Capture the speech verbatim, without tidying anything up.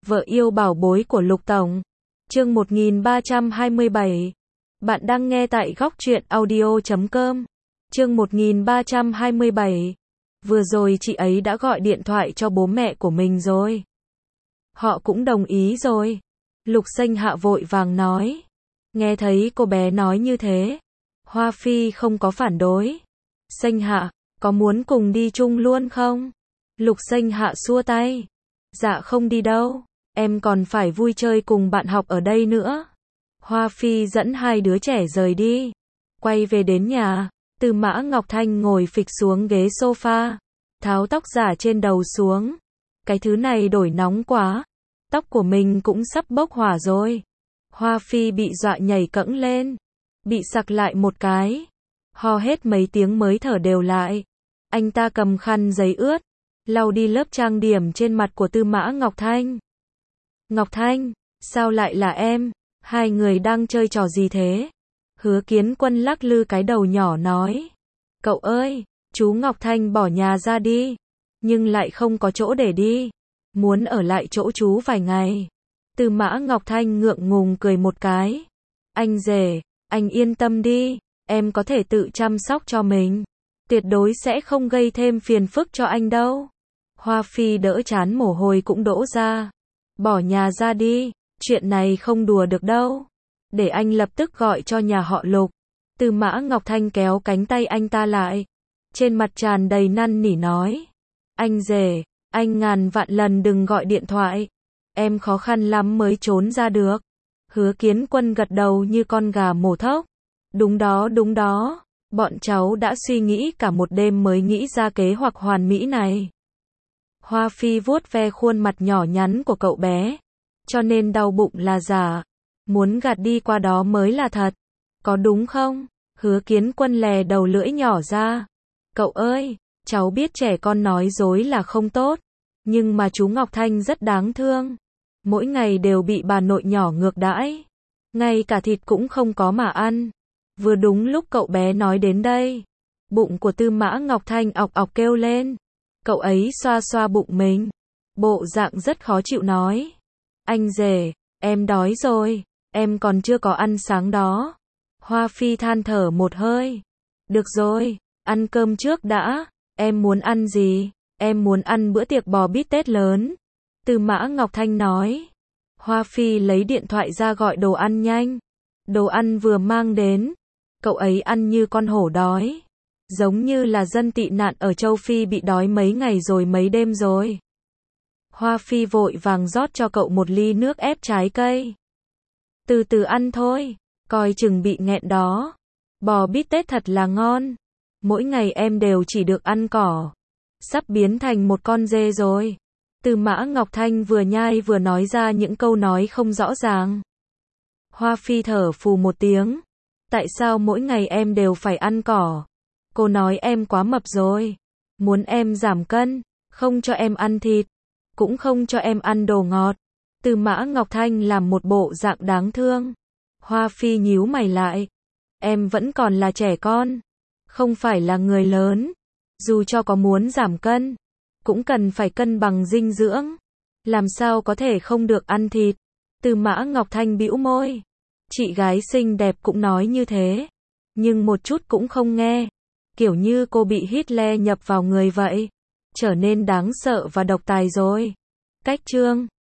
Vợ yêu bảo bối của Lục Tổng. Chương một nghìn ba trăm hai mươi bảy. Bạn đang nghe tại góc truyện audio chấm com. Chương một nghìn ba trăm hai mươi bảy. Vừa rồi chị ấy đã gọi điện thoại cho bố mẹ của mình rồi. Họ cũng đồng ý rồi. Lục Xanh Hạ vội vàng nói. Nghe thấy cô bé nói như thế, Hoa Phi không có phản đối. Xanh Hạ, có muốn cùng đi chung luôn không? Lục Xanh Hạ xua tay. Dạ không đi đâu, em còn phải vui chơi cùng bạn học ở đây nữa. Hoa Phi dẫn hai đứa trẻ rời đi. Quay về đến nhà, Tư Mã Ngọc Thanh ngồi phịch xuống ghế sofa, tháo tóc giả trên đầu xuống. Cái thứ này đổi nóng quá. Tóc của mình cũng sắp bốc hỏa rồi. Hoa Phi bị dọa nhảy cẫng lên. Bị sặc lại một cái. Ho hết mấy tiếng mới thở đều lại. Anh ta cầm khăn giấy ướt, lau đi lớp trang điểm trên mặt của Tư Mã Ngọc Thanh. Ngọc Thanh, sao lại là em? Hai người đang chơi trò gì thế? Hứa Kiến Quân lắc lư cái đầu nhỏ nói. Cậu ơi, chú Ngọc Thanh bỏ nhà ra đi, nhưng lại không có chỗ để đi. Muốn ở lại chỗ chú vài ngày. Tư Mã Ngọc Thanh ngượng ngùng cười một cái. Anh rể, anh yên tâm đi, em có thể tự chăm sóc cho mình. Tuyệt đối sẽ không gây thêm phiền phức cho anh đâu. Hoa Phi đỡ chán mồ hôi cũng đổ ra. Bỏ nhà ra đi, chuyện này không đùa được đâu. Để anh lập tức gọi cho nhà họ Lục. Tư Mã Ngọc Thanh kéo cánh tay anh ta lại. Trên mặt tràn đầy năn nỉ nói. Anh rể, anh ngàn vạn lần đừng gọi điện thoại. Em khó khăn lắm mới trốn ra được. Hứa Kiến Quân gật đầu như con gà mổ thóc. Đúng đó, đúng đó. Bọn cháu đã suy nghĩ cả một đêm mới nghĩ ra kế hoạch hoàn mỹ này. Hoa Phi vuốt ve khuôn mặt nhỏ nhắn của cậu bé. Cho nên đau bụng là giả. Muốn gạt đi qua đó mới là thật. Có đúng không? Hứa Kiến Quân lè đầu lưỡi nhỏ ra. Cậu ơi, cháu biết trẻ con nói dối là không tốt. Nhưng mà chú Ngọc Thanh rất đáng thương. Mỗi ngày đều bị bà nội nhỏ ngược đãi. Ngay cả thịt cũng không có mà ăn. Vừa đúng lúc cậu bé nói đến đây. Bụng của Tư Mã Ngọc Thanh ọc ọc kêu lên. Cậu ấy xoa xoa bụng mình. Bộ dạng rất khó chịu nói. Anh rể, em đói rồi. Em còn chưa có ăn sáng đó. Hoa Phi than thở một hơi. Được rồi, ăn cơm trước đã. Em muốn ăn gì? Em muốn ăn bữa tiệc bò bít tết lớn. Tư Mã Ngọc Thanh nói. Hoa Phi lấy điện thoại ra gọi đồ ăn nhanh. Đồ ăn vừa mang đến. Cậu ấy ăn như con hổ đói. Giống như là dân tị nạn ở châu Phi bị đói mấy ngày rồi mấy đêm rồi. Hoa Phi vội vàng rót cho cậu một ly nước ép trái cây. Từ từ ăn thôi, coi chừng bị nghẹn đó. Bò bít tết thật là ngon. Mỗi ngày em đều chỉ được ăn cỏ. Sắp biến thành một con dê rồi. Tư Mã Ngọc Thanh vừa nhai vừa nói ra những câu nói không rõ ràng. Hoa Phi thở phù một tiếng. Tại sao mỗi ngày em đều phải ăn cỏ? Cô nói em quá mập rồi. Muốn em giảm cân, không cho em ăn thịt, cũng không cho em ăn đồ ngọt. Tư Mã Ngọc Thanh làm một bộ dạng đáng thương. Hoa Phi nhíu mày lại. Em vẫn còn là trẻ con, không phải là người lớn. Dù cho có muốn giảm cân, cũng cần phải cân bằng dinh dưỡng. Làm sao có thể không được ăn thịt? Tư Mã Ngọc Thanh bĩu môi. Chị gái xinh đẹp cũng nói như thế, nhưng một chút cũng không nghe. Kiểu như cô bị Hitler nhập vào người vậy. Trở nên đáng sợ và độc tài rồi. Cách chương